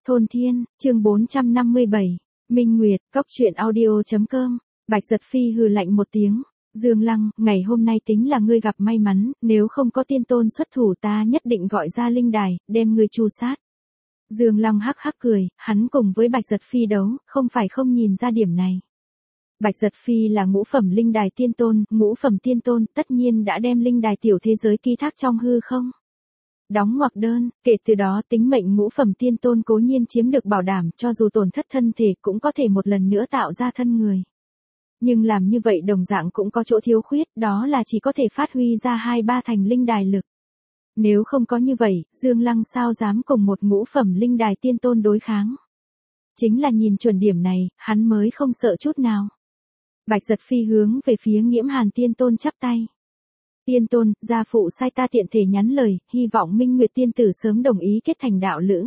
Thôn Thiên, chương 457, Minh Nguyệt, Cốc truyện audio.com, Bạch Giật Phi hừ lạnh một tiếng, Dương Lăng, ngày hôm nay tính là ngươi gặp may mắn, nếu không có tiên tôn xuất thủ ta nhất định gọi ra linh đài, đem ngươi tru sát. Dương Lăng hắc hắc cười, hắn cùng với Bạch Giật Phi đấu, không phải không nhìn ra điểm này. Bạch Giật Phi là ngũ phẩm linh đài tiên tôn, ngũ phẩm tiên tôn tất nhiên đã đem linh đài tiểu thế giới ký thác trong hư không. Đóng ngoặc đơn, kể từ đó tính mệnh ngũ phẩm tiên tôn cố nhiên chiếm được bảo đảm cho dù tổn thất thân thể cũng có thể một lần nữa tạo ra thân người. Nhưng làm như vậy đồng dạng cũng có chỗ thiếu khuyết, đó là chỉ có thể phát huy ra 2-3 thành linh đài lực. Nếu không có như vậy, Dương Lăng sao dám cùng một ngũ phẩm linh đài tiên tôn đối kháng. Chính là nhìn chuẩn điểm này, hắn mới không sợ chút nào. Bạch Giật Phi hướng về phía Nghiễm Hàn tiên tôn chắp tay. Tiên tôn, gia phụ sai ta tiện thể nhắn lời, hy vọng Minh Nguyệt tiên tử sớm đồng ý kết thành đạo lữ.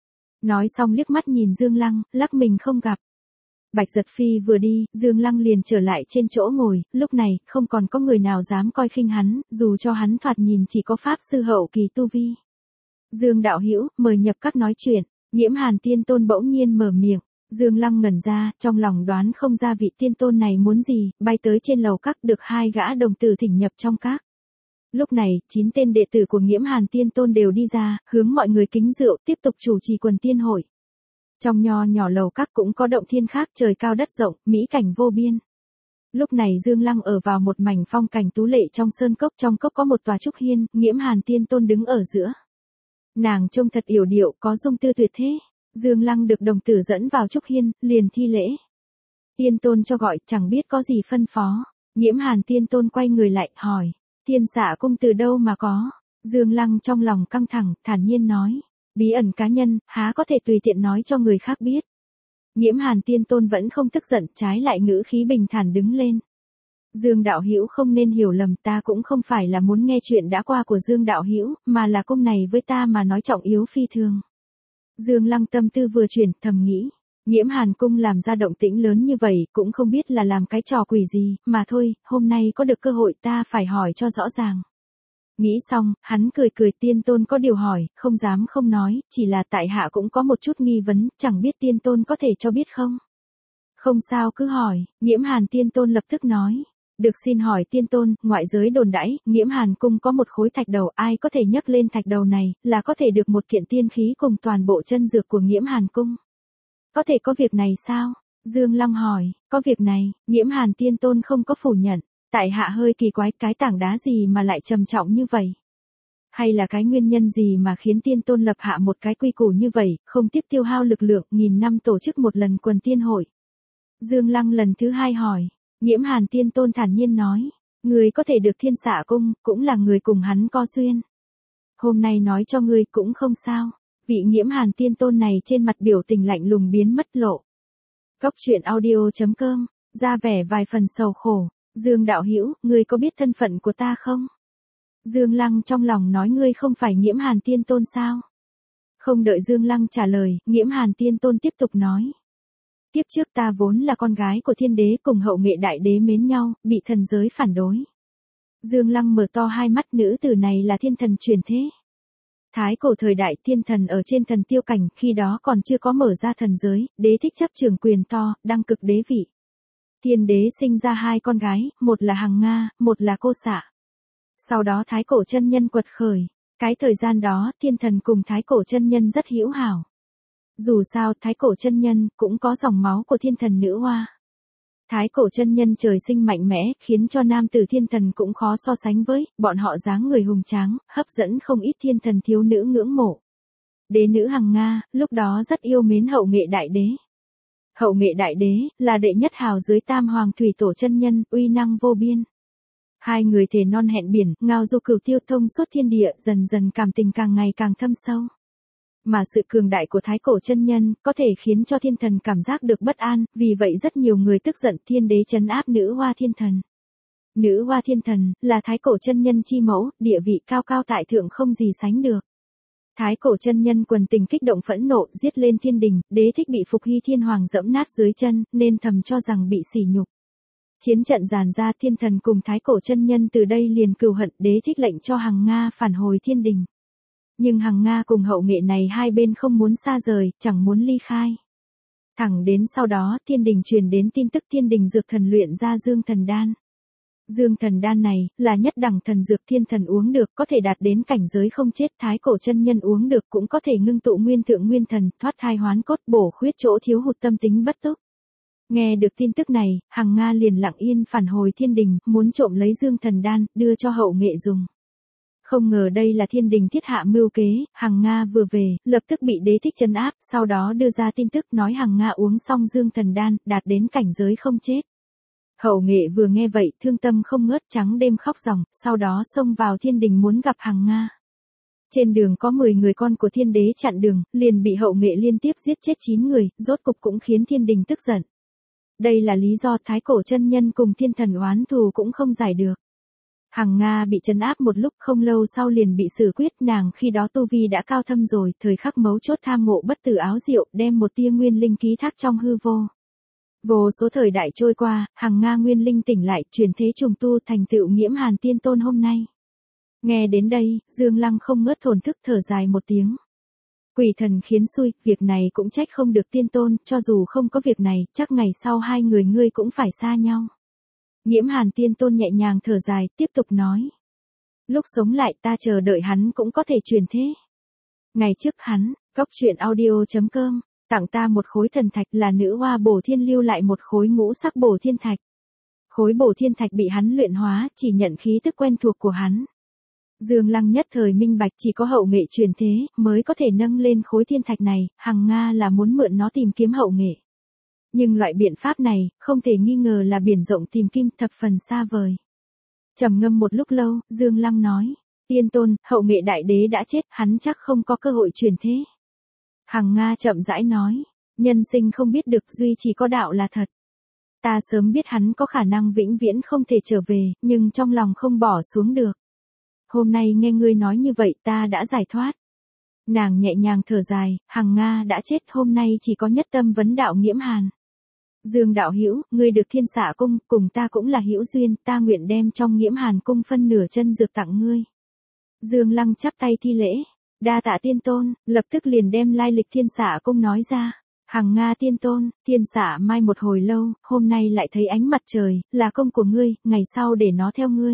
Nói xong liếc mắt nhìn Dương Lăng, lắc mình không gặp. Bạch Giật Phi vừa đi, Dương Lăng liền trở lại trên chỗ ngồi, lúc này, không còn có người nào dám coi khinh hắn, dù cho hắn thoạt nhìn chỉ có pháp sư hậu kỳ tu vi. Dương đạo hữu, mời nhập các nói chuyện, Nghiễm Hàn tiên tôn bỗng nhiên mở miệng. Dương Lăng ngẩn ra, trong lòng đoán không ra vị tiên tôn này muốn gì, bay tới trên lầu các được 2 gã đồng tử thỉnh nhập trong các. Lúc này, 9 tên đệ tử của Nghiễm Hàn tiên tôn đều đi ra, hướng mọi người kính rượu tiếp tục chủ trì quần tiên hội. Trong nho nhỏ lầu các cũng có động thiên khác trời cao đất rộng, mỹ cảnh vô biên. Lúc này Dương Lăng ở vào một mảnh phong cảnh tú lệ trong sơn cốc, trong cốc có một tòa trúc hiên, Nghiễm Hàn tiên tôn đứng ở giữa. Nàng trông thật yểu điệu, có dung tư tuyệt thế. Dương Lăng được đồng tử dẫn vào trúc hiên, liền thi lễ. Tiên tôn cho gọi, chẳng biết có gì phân phó. Nghiễm Hàn tiên tôn quay người lại, hỏi. Thiên Xạ cung từ đâu mà có? Dương Lăng trong lòng căng thẳng, thản nhiên nói. Bí ẩn cá nhân, há có thể tùy tiện nói cho người khác biết. Nghiễm Hàn tiên tôn vẫn không tức giận, trái lại ngữ khí bình thản đứng lên. Dương đạo hữu không nên hiểu lầm, ta cũng không phải là muốn nghe chuyện đã qua của Dương đạo hữu, mà là cung này với ta mà nói trọng yếu phi thường. Dương Lăng tâm tư vừa chuyển, thầm nghĩ. Nghiễm Hàn cung làm ra động tĩnh lớn như vậy, cũng không biết là làm cái trò quỷ gì, mà thôi, hôm nay có được cơ hội ta phải hỏi cho rõ ràng. Nghĩ xong, hắn cười cười, tiên tôn có điều hỏi, không dám không nói, chỉ là tại hạ cũng có một chút nghi vấn, chẳng biết tiên tôn có thể cho biết không? Không sao cứ hỏi, Nghiễm Hàn tiên tôn lập tức nói. Được xin hỏi tiên tôn, ngoại giới đồn đãi, Nghiễm Hàn cung có một khối thạch đầu, ai có thể nhấc lên thạch đầu này, là có thể được một kiện tiên khí cùng toàn bộ chân dược của Nghiễm Hàn cung. Có thể có việc này sao? Dương Lăng hỏi, có việc này, Nghiễm Hàn tiên tôn không có phủ nhận. Tại hạ hơi kỳ quái, cái tảng đá gì mà lại trầm trọng như vậy? Hay là cái nguyên nhân gì mà khiến tiên tôn lập hạ một cái quy củ như vậy, không tiếc tiêu hao lực lượng, 1000 năm tổ chức một lần quần tiên hội? Dương Lăng lần thứ 2 hỏi. Nghiễm Hàn tiên tôn thản nhiên nói. Người có thể được Thiên Xạ cung, cũng là người cùng hắn co duyên. Hôm nay nói cho ngươi cũng không sao. Vị Nghiễm Hàn tiên tôn này trên mặt biểu tình lạnh lùng biến mất lộ. Cốc truyện audio.com, ra vẻ vài phần sầu khổ. Dương đạo hữu, ngươi có biết thân phận của ta không? Dương Lăng trong lòng nói, ngươi không phải Nghiễm Hàn tiên tôn sao? Không đợi Dương Lăng trả lời, Nghiễm Hàn tiên tôn tiếp tục nói. Kiếp trước ta vốn là con gái của thiên đế, cùng hậu nghệ đại đế mến nhau, bị thần giới phản đối. Dương Lăng mở to hai mắt, nữ tử này là thiên thần truyền thế. Thái cổ thời đại, thiên thần ở trên thần tiêu cảnh, khi đó còn chưa có mở ra thần giới, đế thích chấp trường quyền to, đăng cực đế vị. Thiên đế sinh ra 2 con gái, một là Hằng Nga, một là Cô Xạ. Sau đó Thái cổ chân nhân quật khởi. Cái thời gian đó, thiên thần cùng Thái cổ chân nhân rất hữu hảo. Dù sao, Thái cổ chân nhân cũng có dòng máu của thiên thần nữ hoa. Thái cổ chân nhân trời sinh mạnh mẽ, khiến cho nam tử thiên thần cũng khó so sánh với, bọn họ dáng người hùng tráng, hấp dẫn không ít thiên thần thiếu nữ ngưỡng mộ. Đế nữ Hằng Nga, lúc đó rất yêu mến hậu nghệ đại đế. Hậu nghệ đại đế, là đệ nhất hào dưới tam hoàng thủy tổ chân nhân, uy năng vô biên. 2 người thề non hẹn biển, ngao du cửu tiêu, thông suốt thiên địa, dần dần cảm tình càng ngày càng thâm sâu. Mà sự cường đại của Thái cổ chân nhân, có thể khiến cho thiên thần cảm giác được bất an, vì vậy rất nhiều người tức giận thiên đế trấn áp nữ hoa thiên thần. Nữ hoa thiên thần, là Thái cổ chân nhân chi mẫu, địa vị cao cao tại thượng không gì sánh được. Thái cổ chân nhân quần tình kích động phẫn nộ, giết lên thiên đình, đế thích bị Phục Hy thiên hoàng dẫm nát dưới chân, nên thầm cho rằng bị sỉ nhục. Chiến trận giàn ra, thiên thần cùng Thái cổ chân nhân từ đây liền cừu hận, đế thích lệnh cho Hằng Nga phản hồi thiên đình. Nhưng Hằng Nga cùng Hậu Nghệ này hai bên không muốn xa rời, chẳng muốn ly khai. Thẳng đến sau đó, thiên đình truyền đến tin tức thiên đình dược thần luyện ra dương thần đan. Dương thần đan này, là nhất đẳng thần dược thiên thần uống được, có thể đạt đến cảnh giới không chết, thái cổ chân nhân uống được cũng có thể ngưng tụ nguyên thượng nguyên thần, thoát thai hoán cốt, bổ khuyết chỗ thiếu hụt tâm tính bất túc. Nghe được tin tức này, Hằng Nga liền lặng yên phản hồi thiên đình, muốn trộm lấy dương thần đan, đưa cho Hậu Nghệ dùng. Không ngờ đây là thiên đình thiết hạ mưu kế, Hằng Nga vừa về, lập tức bị đế thích trấn áp, sau đó đưa ra tin tức nói Hằng Nga uống xong dương thần đan, đạt đến cảnh giới không chết. Hậu Nghệ vừa nghe vậy, thương tâm không ngớt, trắng đêm khóc ròng, sau đó xông vào thiên đình muốn gặp Hằng Nga. Trên đường có 10 người con của thiên đế chặn đường, liền bị Hậu Nghệ liên tiếp giết chết 9 người, rốt cục cũng khiến thiên đình tức giận. Đây là lý do thái cổ chân nhân cùng thiên thần oán thù cũng không giải được. Hằng Nga bị trấn áp một lúc, không lâu sau liền bị xử quyết, nàng khi đó tu vi đã cao thâm rồi, thời khắc mấu chốt tham ngộ bất tử áo diệu, đem một tia nguyên linh ký thác trong hư vô. Vô số thời đại trôi qua, Hằng Nga nguyên linh tỉnh lại, chuyển thế trùng tu thành tựu Nghiễm Hàn Tiên Tôn hôm nay. Nghe đến đây, Dương Lăng không ngớt thổn thức thở dài một tiếng. Quỷ thần khiến xui, việc này cũng trách không được Tiên Tôn, cho dù không có việc này, chắc ngày sau hai người ngươi cũng phải xa nhau. Nghiễm Hàn Tiên Tôn nhẹ nhàng thở dài, tiếp tục nói. Lúc sống lại ta chờ đợi hắn cũng có thể truyền thế. Ngày trước hắn, Góc Truyện Audio.com, tặng ta một khối thần thạch, là nữ hoa Bổ Thiên lưu lại một khối ngũ sắc Bổ Thiên thạch. Khối Bổ Thiên thạch bị hắn luyện hóa, chỉ nhận khí tức quen thuộc của hắn. Dương Lăng nhất thời minh bạch, chỉ có Hậu Nghệ truyền thế, mới có thể nâng lên khối thiên thạch này, Hằng Nga là muốn mượn nó tìm kiếm Hậu Nghệ. Nhưng loại biện pháp này, không thể nghi ngờ là biển rộng tìm kim, thập phần xa vời. Trầm ngâm một lúc lâu, Dương Lăng nói, Tiên Tôn, Hậu Nghệ đại đế đã chết, hắn chắc không có cơ hội truyền thế. Hằng Nga chậm rãi nói, nhân sinh không biết được, duy chỉ có đạo là thật. Ta sớm biết hắn có khả năng vĩnh viễn không thể trở về, nhưng trong lòng không bỏ xuống được. Hôm nay nghe ngươi nói như vậy, ta đã giải thoát. Nàng nhẹ nhàng thở dài, Hằng Nga đã chết, hôm nay chỉ có nhất tâm vấn đạo Nghiễm Hàn. Dương đạo hữu, ngươi được Thiên Xạ cung, cùng ta cũng là hữu duyên, ta nguyện đem trong Nghiễm Hàn cung phân nửa chân dược tặng ngươi. Dương Lăng chắp tay thi lễ, đa tạ Tiên Tôn, lập tức liền đem lai lịch Thiên Xạ cung nói ra. Hằng Nga Tiên Tôn, Thiên Xạ mai một hồi lâu, hôm nay lại thấy ánh mặt trời, là công của ngươi, ngày sau để nó theo ngươi.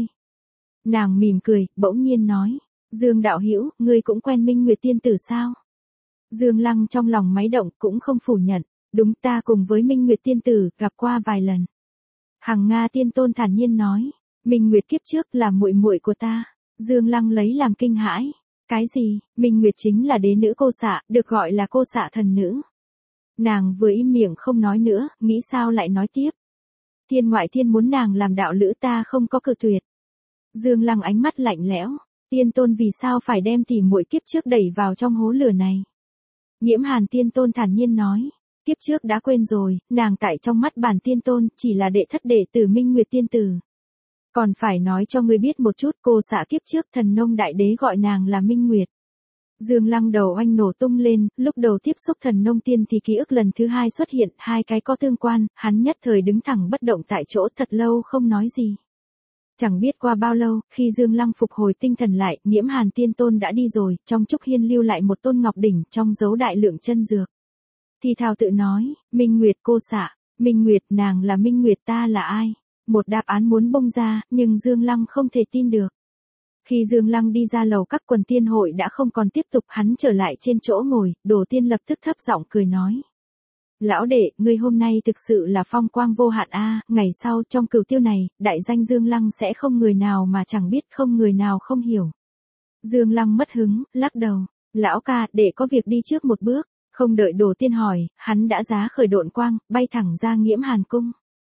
Nàng mỉm cười, bỗng nhiên nói, Dương đạo hữu, ngươi cũng quen Minh Nguyệt tiên tử sao? Dương Lăng trong lòng máy động, cũng không phủ nhận, đúng, ta cùng với Minh Nguyệt tiên tử gặp qua vài lần. Hằng Nga Tiên Tôn thản nhiên nói, Minh Nguyệt kiếp trước là muội muội của ta. Dương Lăng lấy làm kinh hãi, cái gì? Minh Nguyệt chính là đế nữ Cô Xạ, được gọi là Cô Xạ thần nữ. Nàng vừa im miệng không nói nữa, nghĩ sao lại nói tiếp. Thiên ngoại thiên muốn nàng làm đạo lữ, ta không có cự tuyệt. Dương Lăng ánh mắt lạnh lẽo, Tiên Tôn vì sao phải đem tỉ muội kiếp trước đẩy vào trong hố lửa này? Nghiễm Hàn Tiên Tôn thản nhiên nói, kiếp trước đã quên rồi, nàng tại trong mắt bản Tiên Tôn chỉ là đệ thất đệ tử Minh Nguyệt tiên tử. Còn phải nói cho ngươi biết một chút, Cô Xạ kiếp trước thần nông đại đế gọi nàng là Minh Nguyệt. Dương Lăng đầu oanh nổ tung lên, lúc đầu tiếp xúc thần nông tiên thì ký ức lần thứ hai xuất hiện, hai cái có tương quan, hắn nhất thời đứng thẳng bất động tại chỗ, thật lâu không nói gì. Chẳng biết qua bao lâu, khi Dương Lăng phục hồi tinh thần lại, Nghiễm Hàn Tiên Tôn đã đi rồi, trong trúc hiên lưu lại một tôn ngọc đỉnh, trong dấu đại lượng chân dược. Thì thào tự nói, Minh Nguyệt Cô Xạ, Minh Nguyệt, nàng là Minh Nguyệt, ta là ai? Một đáp án muốn bông ra, nhưng Dương Lăng không thể tin được. Khi Dương Lăng đi ra lầu các quần tiên hội đã không còn tiếp tục, hắn trở lại trên chỗ ngồi, Đồ Tiên lập tức thấp giọng cười nói. Lão đệ, ngươi hôm nay thực sự là phong quang vô hạn a, ngày sau trong cửu tiêu này, đại danh Dương Lăng sẽ không người nào mà chẳng biết, không người nào không hiểu. Dương Lăng mất hứng, lắc đầu, lão ca, đệ có việc đi trước một bước, không đợi Đồ Tiên hỏi, hắn đã giá khởi độn quang, bay thẳng ra Nghiễm Hàn cung.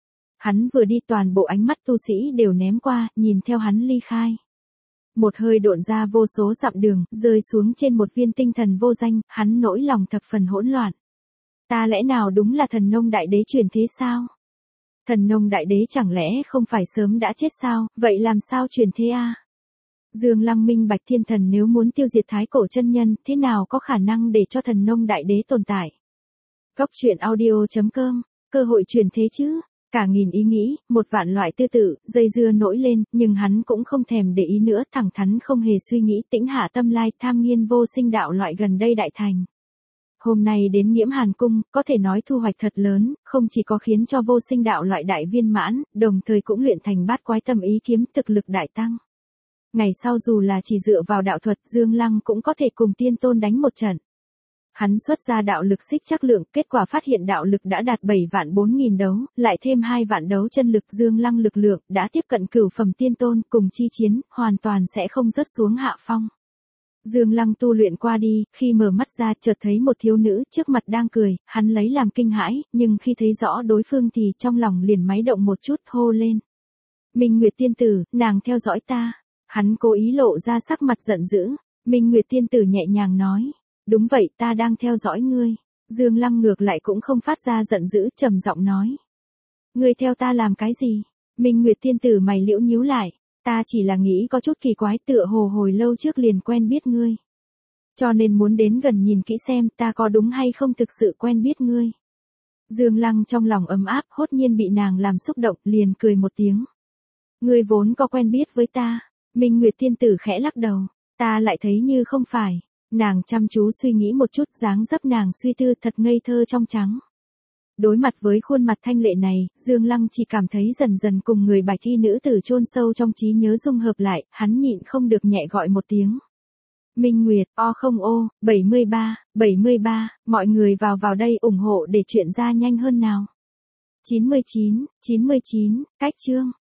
Hắn vừa đi toàn bộ ánh mắt tu sĩ đều ném qua, nhìn theo hắn ly khai. Một hơi độn ra vô số dặm đường, rơi xuống trên một viên tinh thần vô danh, hắn nỗi lòng thập phần hỗn loạn. Ta lẽ nào đúng là thần nông đại đế truyền thế sao? Thần nông đại đế chẳng lẽ không phải sớm đã chết sao, vậy làm sao truyền thế a? Dương Lăng minh bạch, thiên thần nếu muốn tiêu diệt thái cổ chân nhân, thế nào có khả năng để cho thần nông đại đế tồn tại? Góc Truyện Audio.com, cơ hội truyền thế chứ? Cả nghìn ý nghĩ, một vạn loại tư tự, dây dưa nổi lên, nhưng hắn cũng không thèm để ý nữa, thẳng thắn không hề suy nghĩ, tĩnh hạ tâm lai, tham nghiên vô sinh đạo loại gần đây đại thành. Hôm nay đến Nghiễm Hàn Cung, có thể nói thu hoạch thật lớn, không chỉ có khiến cho vô sinh đạo loại đại viên mãn, đồng thời cũng luyện thành bát quái tâm ý kiếm thực lực đại tăng. Ngày sau dù là chỉ dựa vào đạo thuật, Dương Lăng cũng có thể cùng tiên tôn đánh một trận. Hắn xuất ra đạo lực xích chắc lượng, kết quả phát hiện đạo lực đã đạt 7 vạn 4.000 đấu, lại thêm 2 vạn đấu chân lực, Dương Lăng lực lượng đã tiếp cận cửu phẩm tiên tôn, cùng chi chiến, hoàn toàn sẽ không rớt xuống hạ phong. Dương Lăng tu luyện qua đi, khi mở mắt ra chợt thấy một thiếu nữ trước mặt đang cười, hắn lấy làm kinh hãi, nhưng khi thấy rõ đối phương thì trong lòng liền máy động một chút, hô lên. Minh Nguyệt tiên tử, nàng theo dõi ta. Hắn cố ý lộ ra sắc mặt giận dữ. Minh Nguyệt tiên tử nhẹ nhàng nói. Đúng vậy, ta đang theo dõi ngươi. Dương Lăng ngược lại cũng không phát ra giận dữ, trầm giọng nói. Ngươi theo ta làm cái gì? Minh Nguyệt tiên tử mày liễu nhíu lại. Ta chỉ là nghĩ có chút kỳ quái, tựa hồ hồi lâu trước liền quen biết ngươi. Cho nên muốn đến gần nhìn kỹ xem ta có đúng hay không thực sự quen biết ngươi. Dương Lăng trong lòng ấm áp, hốt nhiên bị nàng làm xúc động, liền cười một tiếng. Ngươi vốn có quen biết với ta. Minh Nguyệt tiên tử khẽ lắc đầu. Ta lại thấy như không phải. Nàng chăm chú suy nghĩ một chút, dáng dấp nàng suy tư thật ngây thơ trong trắng. Đối mặt với khuôn mặt thanh lệ này, Dương Lăng chỉ cảm thấy dần dần cùng người bài thi nữ tử chôn sâu trong trí nhớ dung hợp lại, hắn nhịn không được nhẹ gọi một tiếng. Minh Nguyệt, O0O, 73, mọi người vào đây ủng hộ để chuyện ra nhanh hơn nào. 99, cách chương.